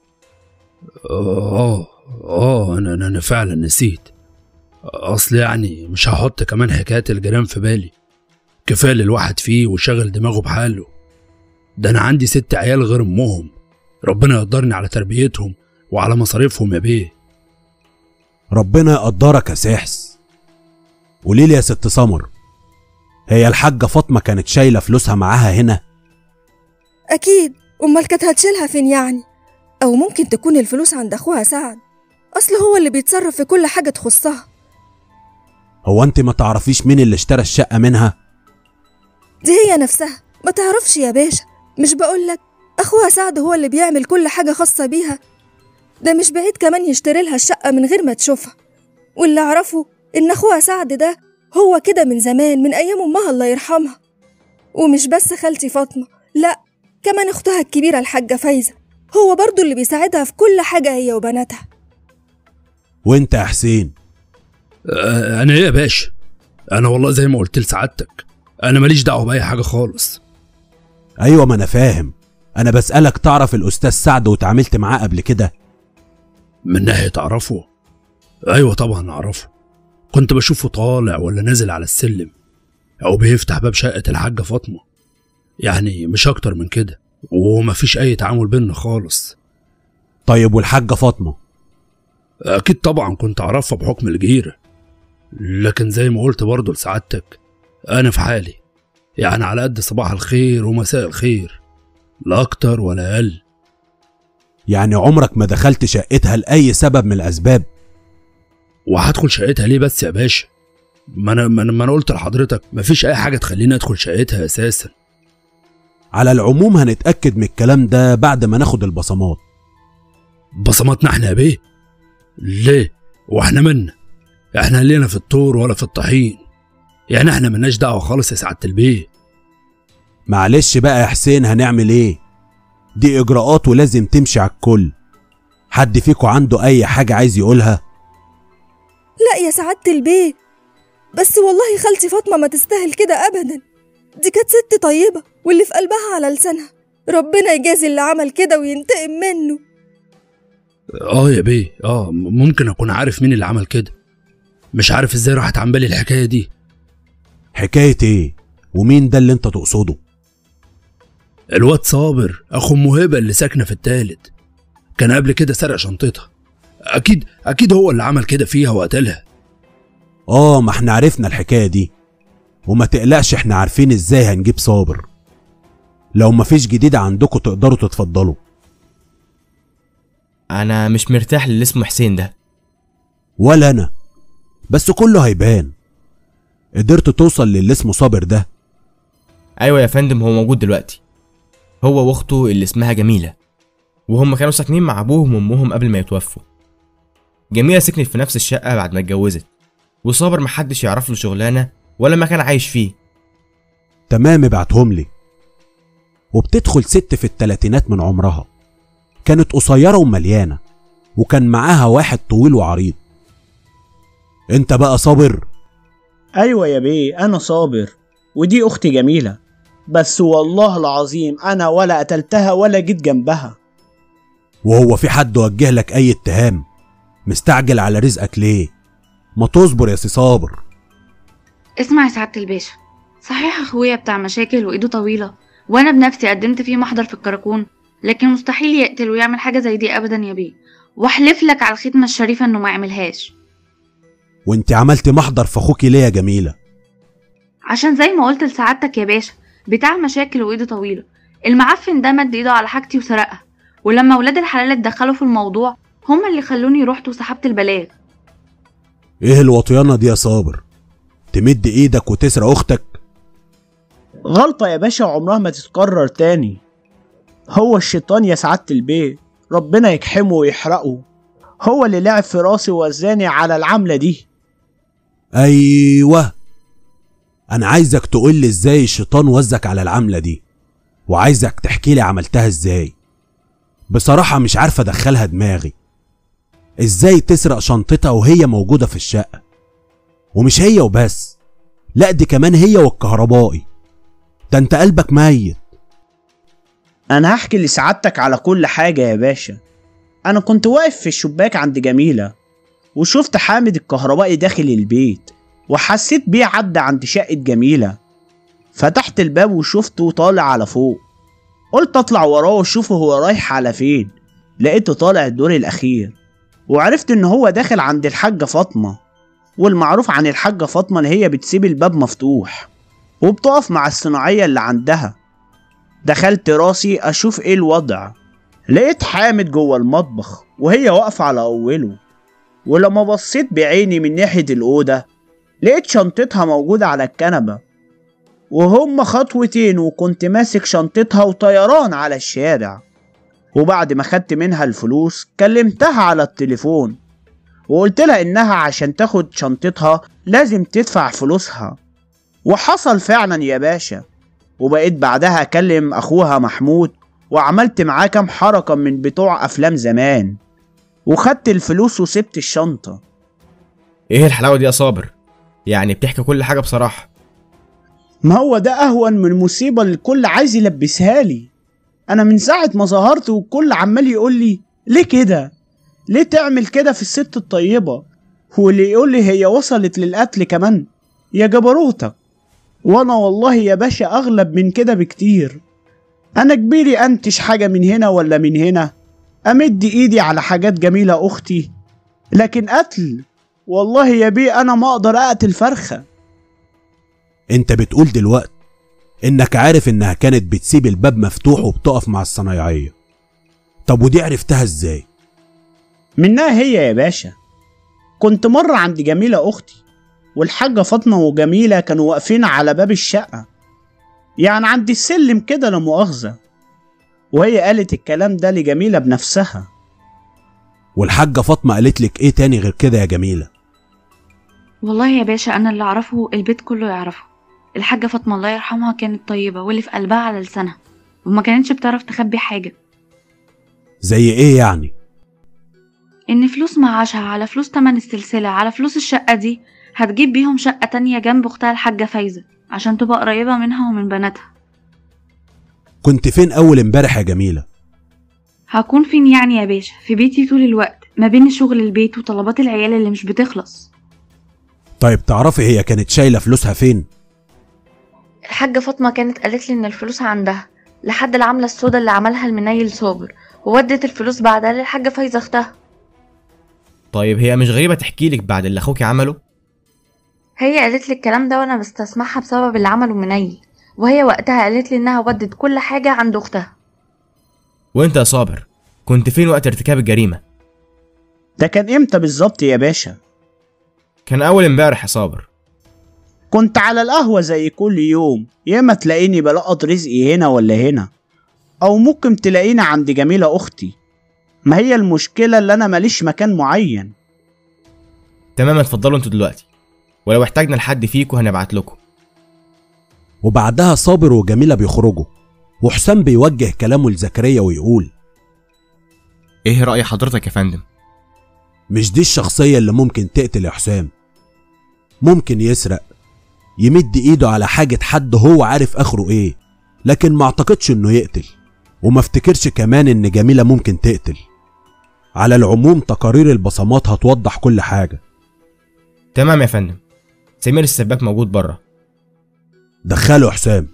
أنا فعلا نسيت. أصل يعني مش هحط كمان حكاية الجيران في بالي، كفاية اللي الواحد فيه وشغل دماغه بحاله. ده أنا عندي 6 عيال غير أمهم، ربنا يقدرني على تربيتهم وعلى مصاريفهم يا بيه. ربنا يقدرك يا سحس. قوليلي يا ست سمر، هي الحاجة فاطمة كانت شايلة فلوسها معاها هنا؟ أكيد، أمال كانت هتشيلها فين يعني؟ أو ممكن تكون الفلوس عند أخوها سعد، أصل هو اللي بيتصرف في كل حاجة تخصها. هو أنت ما تعرفيش مين اللي اشترى الشقة منها؟ دي هي نفسها ما تعرفش يا باشا، مش بقولك أخوها سعد هو اللي بيعمل كل حاجة خاصة بيها، ده مش بعيد كمان يشتري لها الشقة من غير ما تشوفها. واللي أعرفه إن أخوها سعد ده هو كده من زمان، من أيام أمها الله يرحمها. ومش بس خالتي فاطمة، لأ كمان أختها الكبيرة الحاجة فايزة، هو برضو اللي بيساعدها في كل حاجة هي وبناتها. وانت يا حسين؟ أنا إيه يا باشا؟ أنا والله زي ما قلت لسعادتك، أنا ماليش دعوة بأي حاجة خالص. أيوة ما أنا فاهم، أنا بسألك تعرف الأستاذ سعد وتعاملت معاه قبل كده؟ من ناحية أعرفه؟ أيوة طبعا أعرفه، كنت بشوفه طالع ولا نازل على السلم أو بيفتح باب شقة الحاجة فاطمة، يعني مش أكتر من كده، ومفيش أي تعامل بينا خالص. طيب والحاجة فاطمة؟ أكيد طبعا كنت أعرفها بحكم الجيرة، لكن زي ما قلت برضه لسعادتك أنا في حالي، يعني على قد صباح الخير ومساء الخير، لا أكتر ولا أقل. يعني عمرك ما دخلت شقتها لأي سبب من الأسباب؟ وهدخل شقتها ليه بس يا باشا؟ ما أنا قلت لحضرتك مفيش أي حاجة تخليني أدخل شقتها أساسا. على العموم هنتأكد من الكلام ده بعد ما ناخد البصمات. بصماتنا احنا يا بيه؟ ليه؟ واحنا منا؟ احنا لينا في الطور ولا في الطحين، يعني احنا ملناش دعوة خالص يا سعادة البيه. معلش بقى يا حسين، هنعمل ايه؟ دي اجراءات ولازم تمشي على الكل. حد فيكم عنده اي حاجة عايز يقولها؟ لا يا سعادة البيه، بس والله خالتي فاطمة ما تستاهل كده ابدا، دي كانت ست طيبة واللي في قلبها على لسانها، ربنا يجازي اللي عمل كده وينتقم منه. يا بيه، ممكن اكون عارف مين اللي عمل كده، مش عارف ازاي راحت عن بالي الحكاية دي. حكاية ايه؟ ومين ده اللي انت تقصده؟ الواد صابر اخو ام هبه اللي ساكنه في التالت، كان قبل كده سرق شنطتها، اكيد هو اللي عمل كده فيها وقتلها. ما احنا عرفنا الحكاية دي، وما تقلقش احنا عارفين ازاي هنجيب صابر. لو مفيش جديد عندكم تقدروا تتفضلوا. انا مش مرتاح للي اسمه حسين ده. ولا انا، بس كله هيبان. قدرت توصل للي اسمه صابر ده؟ ايوه يا فندم، هو موجود دلوقتي، هو واخته اللي اسمها جميلة، وهم كانوا ساكنين مع ابوهم وامهم قبل ما يتوفوا. جميلة سكنت في نفس الشقة بعد ما اتجوزت، وصابر محدش يعرف له شغلانة ولا مكان عايش فيه. تمام، ابعتهم لي. وبتدخل ست في التلاتينات من عمرها، كانت قصيرة ومليانة، وكان معاها واحد طويل وعريض. انت بقى صابر؟ ايوه يا بيه، انا صابر، ودي اختي جميلة، بس والله العظيم انا ولا قتلتها ولا جيت جنبها. وهو في حد وجه لك اي اتهام؟ مستعجل على رزقك ليه؟ ما تصبر يا سي صابر. اسمع يا سعادة الباشا، صحيح اخويا بتاع مشاكل وايده طويلة، وانا بنفسي قدمت فيه محضر في الكراكون، لكن مستحيل يقتل ويعمل حاجة زي دي ابدا يا بيه، واحلف لك على الختمة الشريفة انه ما يعملهاش. وانت عملت محضر في اخوكي ليه يا جميلة؟ عشان زي ما قلت لسعادتك يا باشا، بتاع مشاكل وايده طويلة، المعفن ده مد ايده على حاجتي وسرقها، ولما ولاد الحلال اتدخلوا في الموضوع هما اللي خلوني رحت وسحبت البلاغ. ايه الوطيانة دي يا صابر؟ تمد ايدك وتسرق اختك؟ غلطة يا باشا عمرها ما تتكرر تاني. هو الشيطان يا سعادة البيه، ربنا يكحمه ويحرقه، هو اللي لعب في راسي ووزاني على العملة دي. ايوه، انا عايزك تقولي ازاي الشيطان وزك على العملة دي، وعايزك تحكيلي عملتها ازاي. بصراحة مش عارفة ادخلها دماغي. ازاي تسرق شنطتها وهي موجودة في الشقة؟ ومش هي وبس، لا دي كمان هي والكهربائي. ده انت قلبك ميت. انا هحكي لسعادتك على كل حاجة يا باشا. انا كنت واقف في الشباك عند جميلة وشفت حامد الكهربائي داخل البيت، وحسيت بيه عدى عند شقة جميلة. فتحت الباب وشفته طالع على فوق، قلت اطلع وراه واشوفه هو رايح على فين. لقيته طالع الدور الاخير، وعرفت ان هو داخل عند الحاجة فاطمة. والمعروف عن الحاجة فاطمة ان هي بتسيب الباب مفتوح وبتقف مع الصناعية اللي عندها. دخلت راسي اشوف ايه الوضع، لقيت حامد جوه المطبخ وهي واقفة على اوله. ولما بصيت بعيني من ناحية الأوضة لقيت شنطتها موجودة على الكنبة، وهم خطوتين وكنت ماسك شنطتها وطيران على الشارع. وبعد ما خدت منها الفلوس كلمتها على التليفون وقلت لها إنها عشان تاخد شنطتها لازم تدفع فلوسها، وحصل فعلا يا باشا. وبقيت بعدها أكلم أخوها محمود وعملت معاه كام حركة من بتوع أفلام زمان، وخدت الفلوس وسبت الشنطة. ايه الحلاوة دي يا صابر؟ يعني بتحكي كل حاجة بصراحة. ما هو ده أهون من المصيبة اللي الكل عايز يلبسها لي. أنا من ساعة ما ظهرت والكل عمال يقول لي ليه كده؟ ليه تعمل كده في الست الطيبة؟ واللي يقول لي هي وصلت للقتل كمان. يا جبروتك. وأنا والله يا باشا أغلب من كده بكتير. أنا كبيري أنتش حاجة من هنا ولا من هنا، أمد إيدي على حاجات جميلة أختي، لكن قتل والله يا بيه أنا ما أقدر أقتل فرخة. انت بتقول دلوقتي انك عارف انها كانت بتسيب الباب مفتوح وبتقف مع الصنايعية. طب ودي عرفتها ازاي؟ منها هي يا باشا. كنت مرة عند جميلة أختي والحاجة فاطمة وجميلة كانوا واقفين على باب الشقة، يعني عند السلم كده لا مؤاخذة، وهي قالت الكلام ده لجميلة بنفسها. والحاجة فاطمة قالت لك ايه تاني غير كده يا جميلة؟ والله يا باشا أنا اللي أعرفه البيت كله يعرفه. الحاجة فاطمة الله يرحمها كانت طيبة واللي في قلبها على لسانها، وما كانتش بتعرف تخبي حاجة. زي ايه يعني؟ إن فلوس معاشها على فلوس تمن السلسلة على فلوس الشقة دي هتجيب بيهم شقة تانية جنب أختها الحاجة فايزة عشان تبقى قريبة منها ومن بناتها. كنت فين أول امبارح يا جميلة؟ هكون فين يعني يا باشا؟ في بيتي طول الوقت ما بين شغل البيت وطلبات العيال اللي مش بتخلص. طيب تعرفي هي كانت شايلة فلوسها فين؟ الحاجة فاطمة كانت قالت لي إن الفلوس عندها لحد العملة السودا اللي عملها المنيل صابر، وودت الفلوس بعدها للحاجة فايزة أختها. طيب هي مش غريبة تحكي لك بعد اللي أخوكي عمله؟ هي قالت لي الكلام ده وأنا بستسمعها بسبب اللي عمله منيل، وهي وقتها قالت لي إنها ودت كل حاجة عند أختها. وأنت يا صابر كنت فين وقت ارتكاب الجريمة؟ ده كان إمتى بالظبط يا باشا؟ كان أول امبارح يا صابر. كنت على القهوة زي كل يوم، يا اما تلاقيني بلقط رزقي هنا ولا هنا، او ممكن تلاقيني عند جميلة اختي. ما هي المشكلة اللي انا ماليش مكان معين. تمام، اتفضلوا انتوا دلوقتي، ولو احتاجنا لحد فيكم هنبعت لكم. وبعدها صابر وجميلة بيخرجوا، وحسام بيوجه كلامه لزكريا ويقول: ايه رأي حضرتك يا فندم؟ مش دي الشخصية اللي ممكن تقتل يا حسام. ممكن يسرق، يمد ايده على حاجة حد هو عارف اخره ايه، لكن ما اعتقدش انه يقتل، وما افتكرش كمان ان جميلة ممكن تقتل. على العموم تقارير البصمات هتوضح كل حاجة. تمام يا فندم، سمير السباك موجود بره. دخله حسام.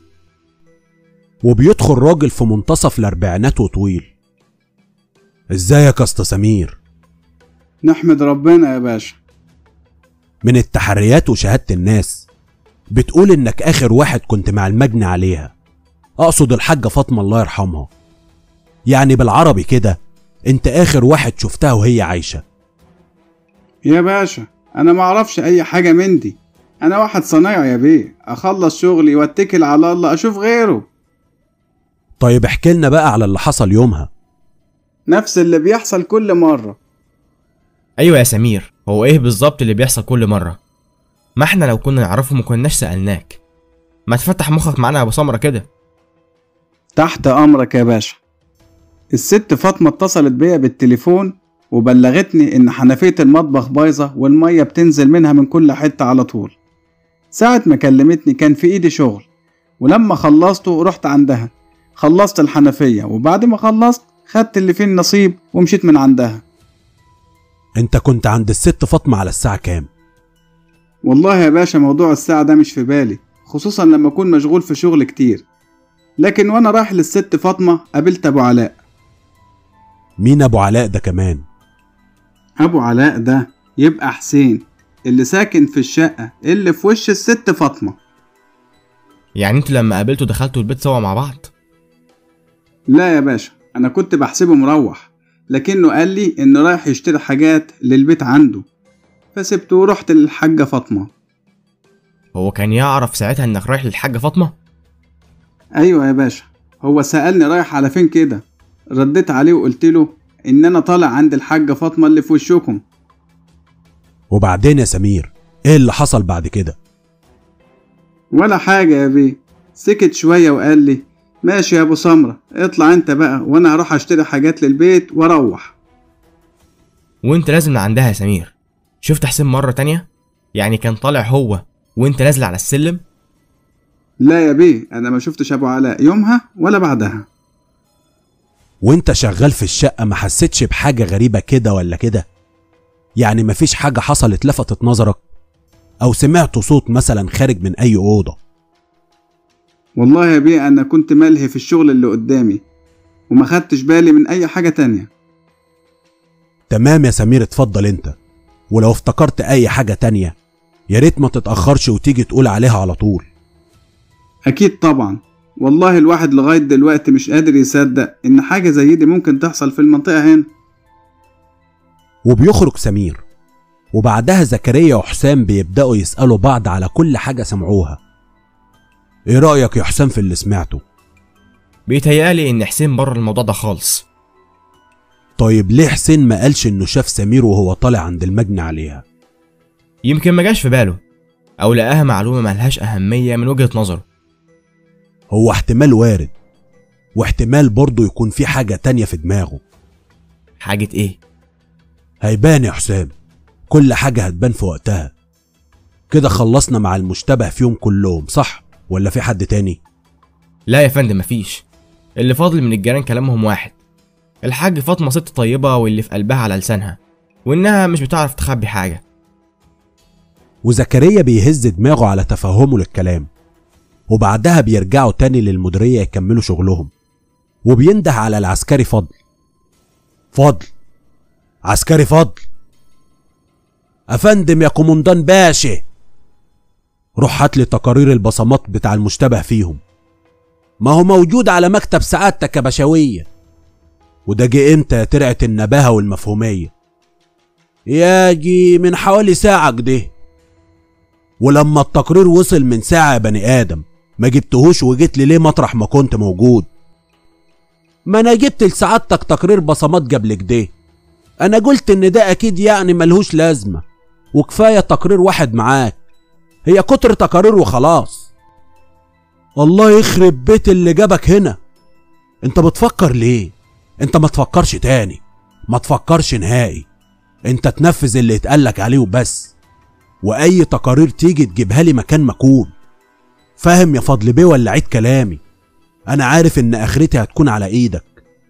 وبيدخل راجل في منتصف الاربعينات وطويل. ازيك يا اسطى سمير؟ نحمد ربنا يا باشا. من التحريات وشهادة الناس بتقول انك اخر واحد كنت مع المجني عليها، اقصد الحاجة فاطمة الله يرحمها. يعني بالعربي كده انت اخر واحد شفتها وهي عايشة. يا باشا انا ما اعرفش اي حاجة من دي، انا واحد صنايعي يا بيه، اخلص شغلي واتكل على الله اشوف غيره. طيب احكي لنا بقى على اللي حصل يومها. نفس اللي بيحصل كل مرة. ايوه يا سمير، هو ايه بالظبط اللي بيحصل كل مرة؟ ما احنا لو كنا نعرفه ما كناش سألناك. ما تفتح مخك معانا يا ابو سمرة كده. تحت امرك يا باشا. الست فاطمة اتصلت بيا بالتليفون وبلغتني ان حنفية المطبخ بايظة والمية بتنزل منها من كل حتة على طول. ساعة ما كلمتني كان في ايدي شغل، ولما خلصته رحت عندها خلصت الحنفية، وبعد ما خلصت خدت اللي فيه النصيب ومشيت من عندها. انت كنت عند الست فاطمة على الساعة كام؟ والله يا باشا موضوع الساعة ده مش في بالي، خصوصا لما أكون مشغول في شغل كتير. لكن وأنا رايح للست فاطمة قابلت أبو علاء. مين أبو علاء ده كمان؟ أبو علاء ده يبقى حسين اللي ساكن في الشقة اللي في وش الست فاطمة. يعني انتوا لما قابلتوا دخلتوا البيت سوا مع بعض؟ لا يا باشا، أنا كنت بحسبه مروح، لكنه قال لي إنه رايح يشتري حاجات للبيت عنده، فسبته ورحت للحاجة فاطمة. هو كان يعرف ساعتها انك رايح للحاجة فاطمة؟ أيوة يا باشا، هو سألني رايح على فين كده، رديت عليه وقلت له إن أنا طالع عند الحاجة فاطمة اللي في وشكم. وبعدين يا سمير ايه اللي حصل بعد كده؟ ولا حاجة يا بيه، سكت شوية وقال لي ماشي يا أبو سمرة، اطلع انت بقى وانا هروح اشتري حاجات للبيت واروح. وانت نازل من عندها يا سمير شفت حسين مرة تانية؟ يعني كان طالع هو وانت نازل على السلم؟ لا يا بيه، انا ما شفتش ابو علاء يومها ولا بعدها. وانت شغال في الشقة ما حسيتش بحاجة غريبة كده ولا كده؟ يعني مفيش حاجة حصلت لفتت نظرك؟ او سمعت صوت مثلا خارج من اي اوضة؟ والله يا بيه انا كنت ملهي في الشغل اللي قدامي وما خدتش بالي من اي حاجة تانية. تمام يا سمير، اتفضل انت، ولو افتكرت اي حاجة تانية يا ريت ما تتأخرش وتيجي تقول عليها على طول. اكيد طبعا، والله الواحد لغاية دلوقتي مش قادر يصدق ان حاجة زي دي ممكن تحصل في المنطقة هنا. وبيخرج سمير، وبعدها زكريا وحسام بيبدأوا يسألوا بعض على كل حاجة سمعوها. ايه رأيك يا حسام في اللي سمعته؟ بيتهيألي ان حسين بره الموضوع ده خالص. طيب ليه حسين ما قالش انه شاف سمير وهو طالع عند المجني عليها؟ يمكن ما جاش في باله او لقاها معلومة ملهاش اهمية من وجهة نظره. هو احتمال وارد، واحتمال برضه يكون في حاجة تانية في دماغه. حاجة ايه؟ هيبان يا حسام، كل حاجة هتبان في وقتها. كده خلصنا مع المشتبه فيهم كلهم صح ولا في حد تاني؟ لا يا فندم مفيش، اللي فاضل من الجيران كلامهم واحد، الحاج فاطمة ست طيبة واللي في قلبها على لسانها وانها مش بتعرف تخبي حاجة. وزكريا بيهز دماغه على تفهمه للكلام، وبعدها بيرجعوا تاني للمديرية يكملوا شغلهم، وبينده على العسكري فضل. فضل، عسكري فضل. افندم يا كومندان باشا، روح هاتلي تقارير البصمات بتاع المشتبه فيهم. ما هو موجود على مكتب سعادتك يا بشوية. وده جه امتى يا ترعة النباهة والمفهومية؟ ياجي من حوالي ساعة كده. ولما التقرير وصل من ساعة يا بني آدم ما جبتهوش وجيت لي ليه مطرح ما كنت موجود؟ ما انا جبت لسعادتك تقرير بصمات قبل كده. انا قلت ان ده اكيد يعني ملهوش لازمة وكفاية تقرير واحد معاك، هي كتر تقارير وخلاص. الله يخرب بيت اللي جابك هنا. انت بتفكر ليه؟ انت ما تفكرش تاني، ما تفكرش نهائي. انت تنفذ اللي اتقالك عليه وبس، واي تقارير تيجي تجيبها لي مكان ما اكون. فاهم يا فضل بيه ولا عيد كلامي؟ انا عارف ان اخرتي هتكون على ايدك.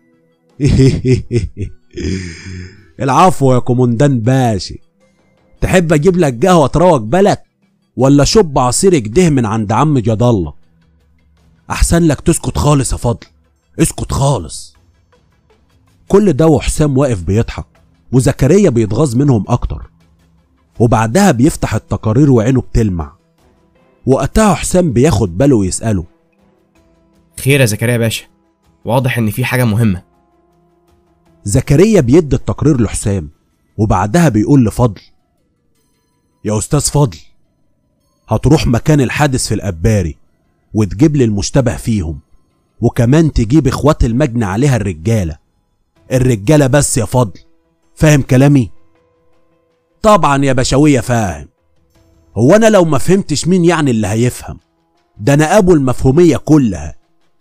العفو يا كومندان باشا. تحب اجيب لك قهوه تروق بالك ولا شب عصير كده من عند عم جد الله؟ احسن لك تسكت خالص يا فضل، اسكت خالص. كل ده وحسام واقف بيضحك وزكريا بيتغاظ منهم اكتر. وبعدها بيفتح التقارير وعينه بتلمع، وقتها حسام بياخد باله ويسأله. خير يا زكريا باشا، واضح ان في حاجة مهمة. زكريا بيدي التقرير لحسام، وبعدها بيقول لفضل. يا استاذ فضل، هتروح مكان الحادث في القباري وتجيب لي المشتبه فيهم، وكمان تجيب اخوات المجني عليها الرجالة بس يا فضل. فاهم كلامي؟ طبعا يا بشوية فاهم. هو انا لو ما فهمتش مين يعني اللي هيفهم؟ ده انا ابو المفهومية كلها.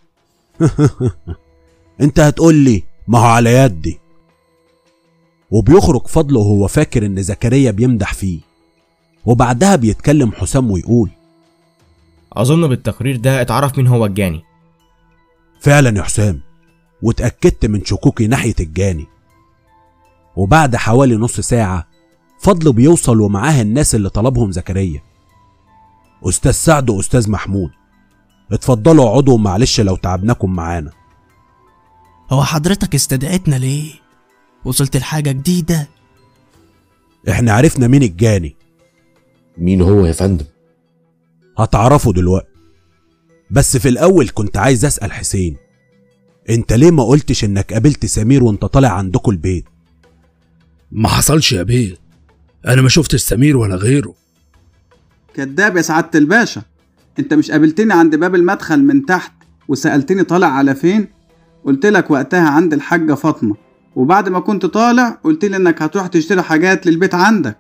انت هتقول لي ما هو على يدي. وبيخرج فضل وهو فاكر ان زكريا بيمدح فيه، وبعدها بيتكلم حسام ويقول. اظن بالتقرير ده اتعرف مين هو الجاني. فعلا يا حسام، واتأكدت من شكوكي ناحية الجاني. وبعد حوالي نص ساعة فضل بيوصل ومعاه الناس اللي طلبهم زكريا. أستاذ سعد وأستاذ محمود، اتفضلوا اقعدوا، معلش لو تعبناكم معانا. هو حضرتك استدعيتنا ليه؟ وصلت لحاجة جديدة؟ احنا عرفنا مين الجاني. مين هو يا فندم؟ هتعرفوا دلوقتي، بس في الأول كنت عايز أسأل حسين، انت ليه ما قلتش انك قابلت سمير وانت طالع عندكم البيت؟ ما حصلش يا بيه، انا ما شفتش سمير ولا غيره. كداب يا سعادة الباشا، انت مش قابلتني عند باب المدخل من تحت وسألتني طالع على فين؟ قلت لك وقتها عند الحاجة فاطمة، وبعد ما كنت طالع قلت لي انك هتروح تشتري حاجات للبيت عندك.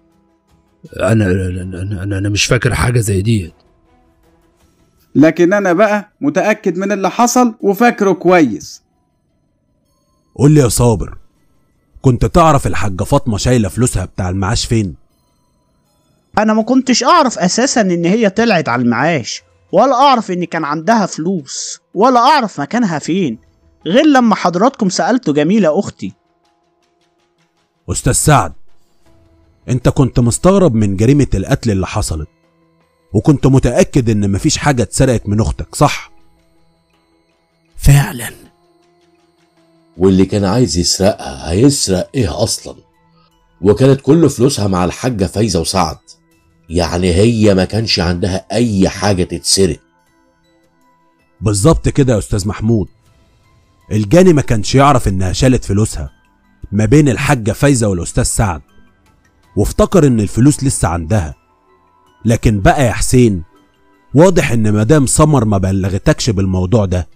انا مش فاكر حاجة زي ديت، لكن انا بقى متأكد من اللي حصل وفاكره كويس. قول لي يا صابر، كنت تعرف الحاجة فاطمة شايلة فلوسها بتاع المعاش فين؟ انا ما كنتش اعرف اساسا ان هي طلعت على المعاش، ولا اعرف ان كان عندها فلوس، ولا اعرف مكانها فين، غير لما حضراتكم سألتوا جميلة اختي. أستاذ سعد، انت كنت مستغرب من جريمة القتل اللي حصلت، وكنت متأكد ان مفيش حاجة اتسرقت من اختك، صح؟ فعلا. واللي كان عايز يسرقها هيسرق ايه اصلا؟ وكانت كل فلوسها مع الحاجة فايزة وسعد، يعني هي ما كانش عندها اي حاجة تتسرق. بالظبط كده يا أستاذ محمود، الجاني ما كانش يعرف انها شالت فلوسها ما بين الحاجة فايزة والأستاذ سعد، وافتكر ان الفلوس لسه عندها. لكن بقى يا حسين، واضح ان مدام سمر ما بلغتكش بالموضوع ده.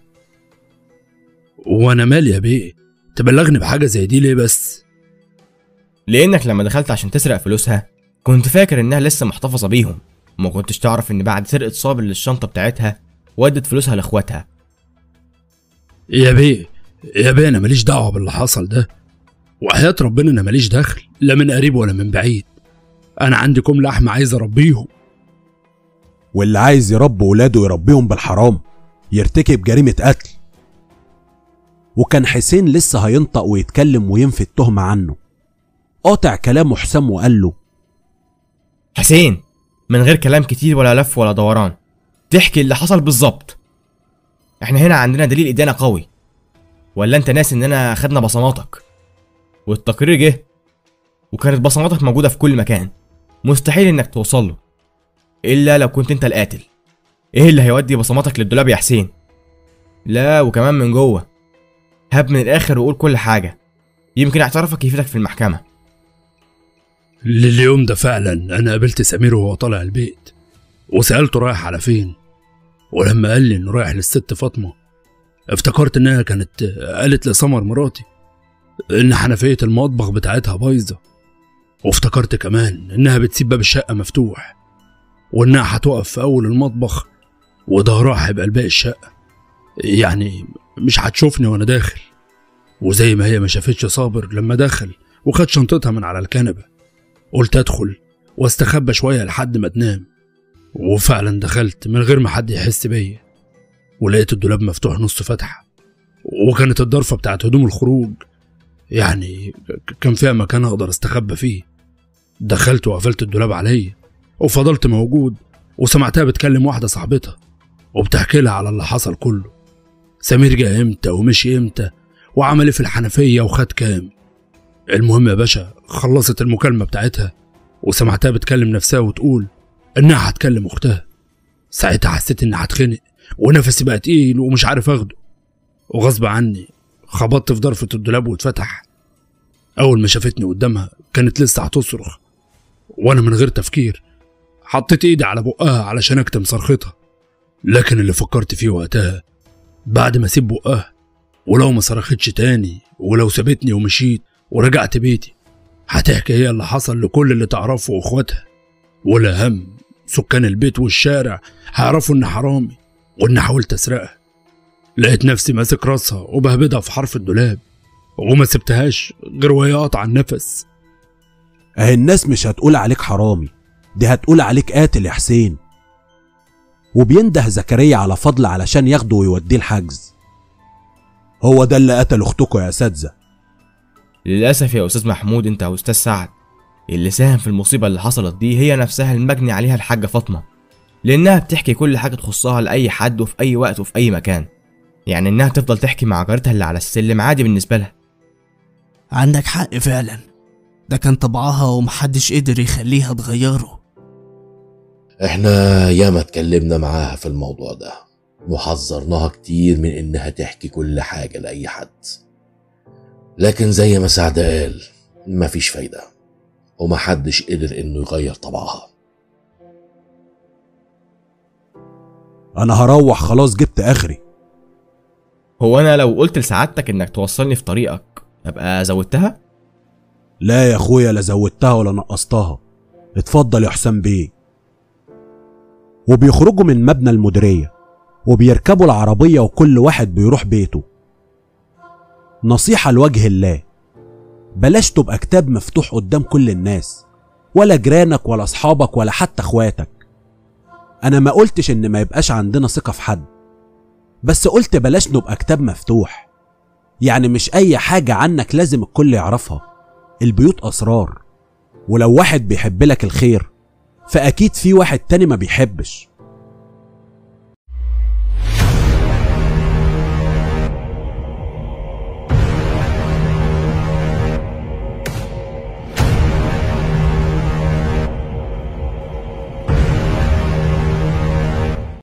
وانا مالي يا بيه، تبلغني بحاجة زي دي ليه بس؟ لانك لما دخلت عشان تسرق فلوسها كنت فاكر انها لسه محتفظة بيهم، وما كنتش تعرف ان بعد سرقة صابر للشنطة بتاعتها ودت فلوسها لاخواتها. يا بيه انا ماليش دعوة باللي حصل ده، وحياة ربنا انا ماليش دخل، لا من قريب ولا من بعيد. انا عندي كم لحمة عايز اربيهم، واللي عايز يربي ولاده يربيهم بالحرام يرتكب جريمة قتل. وكان حسين لسه هينطق ويتكلم وينفي التهمة عنه، قاطع كلامه حسام وقال له: حسين، من غير كلام كتير ولا لف ولا دوران، تحكي اللي حصل بالظبط. احنا هنا عندنا دليل ادانة قوي، ولا انت ناس اننا خدنا بصماتك؟ والتقرير جه وكانت بصماتك موجودة في كل مكان، مستحيل انك توصل له الا لو كنت انت القاتل. ايه اللي هيودي بصماتك للدولاب يا حسين؟ لا، وكمان من جوه. هب من الاخر وقول كل حاجة، يمكن اعترافك يفيدك في المحكمة. اليوم ده فعلا انا قابلت سمير وهو طالع البيت، وسألته رايح على فين، ولما قال لي انه رايح للست فاطمة افتكرت انها كانت قالت لسمر مراتي ان حنفية المطبخ بتاعتها بايظة، وافتكرت كمان انها بتسيب باب الشقة مفتوح، وانها هتقف في اول المطبخ وظهرها هيبقى لباقي الشقة، يعني مش هتشوفني وانا داخل. وزي ما هي ما شافتش صابر لما دخل وخد شنطتها من على الكنبة، قلت ادخل واستخبى شوية لحد ما تنام. وفعلا دخلت من غير ما حد يحس بيا، ولقيت الدولاب مفتوح نص فتحة، وكانت الضرفة بتاعت هدوم الخروج، يعني كان فيها مكان اقدر استخبى فيه. دخلت وقفلت الدولاب عليا وفضلت موجود، وسمعتها بتكلم واحدة صاحبتها وبتحكي لها على اللي حصل كله، سمير جه امتى ومشي امتى وعمل ايه في الحنفية وخد كام. المهم يا باشا، خلصت المكالمة بتاعتها وسمعتها بتكلم نفسها وتقول انها هتكلم اختها. ساعتها حسيت اني هتخنق ونفسي بقى تقيل ومش عارف اخده، وغصب عني خبطت في ضرفة الدولاب واتفتح. اول ما شافتني قدامها كانت لسه هتصرخ، وانا من غير تفكير حطيت ايدي على بقها علشان اكتم صرختها. لكن اللي فكرت فيه وقتها، بعد ما اسيب بقها ولو ما صرختش تاني ولو سابتني ومشيت ورجعت بيتي، هتحكي هي اللي حصل لكل اللي تعرفه واخواتها، ولا هم سكان البيت والشارع هيعرفوا ان حرامي وان حاولت اسرقها. لقيت نفسي ماسك راسها وبهبدها في حرف الدولاب، وما سبتهاش غير وهي قاطعه النفس. اهي الناس مش هتقول عليك حرامي، دي هتقول عليك قاتل يا حسين. وبينده زكريا على فضل علشان ياخده ويوديه الحجز، هو ده اللي قتل اختكم يا اساتذه. للأسف يا أستاذ محمود أنت يا أستاذ سعد، اللي ساهم في المصيبة اللي حصلت دي هي نفسها المجني عليها الحاجة فاطمة، لأنها بتحكي كل حاجة تخصها لأي حد وفي أي وقت وفي أي مكان، يعني إنها تفضل تحكي مع جارتها اللي على السلم عادي بالنسبة لها. عندك حق فعلا، ده كان طبعها ومحدش قدر يخليها تغيره. احنا ياما اتكلمنا معاها في الموضوع ده وحذرناها كتير من انها تحكي كل حاجة لأي حد، لكن زي ما سعد قال مفيش فايدة ومحدش قدر انه يغير طبعها. انا هروح خلاص، جبت اخري. هو أنا لو قلت لسعادتك إنك توصلني في طريقك أبقى زودتها؟ لا يا اخويا، لا زودتها ولا نقصتها. اتفضل يا حسام بيه. وبيخرجوا من مبنى المديرية وبيركبوا العربية وكل واحد بيروح بيته. نصيحة لوجه الله، بلاش تبقى كتاب مفتوح قدام كل الناس، ولا جيرانك ولا اصحابك ولا حتى اخواتك. انا ما قلتش ان ما يبقاش عندنا ثقة في حد، بس قلت بلاش نبقى كتاب مفتوح. يعني مش اي حاجة عنك لازم الكل يعرفها، البيوت اسرار، ولو واحد بيحب لك الخير فاكيد في واحد تاني ما بيحبش.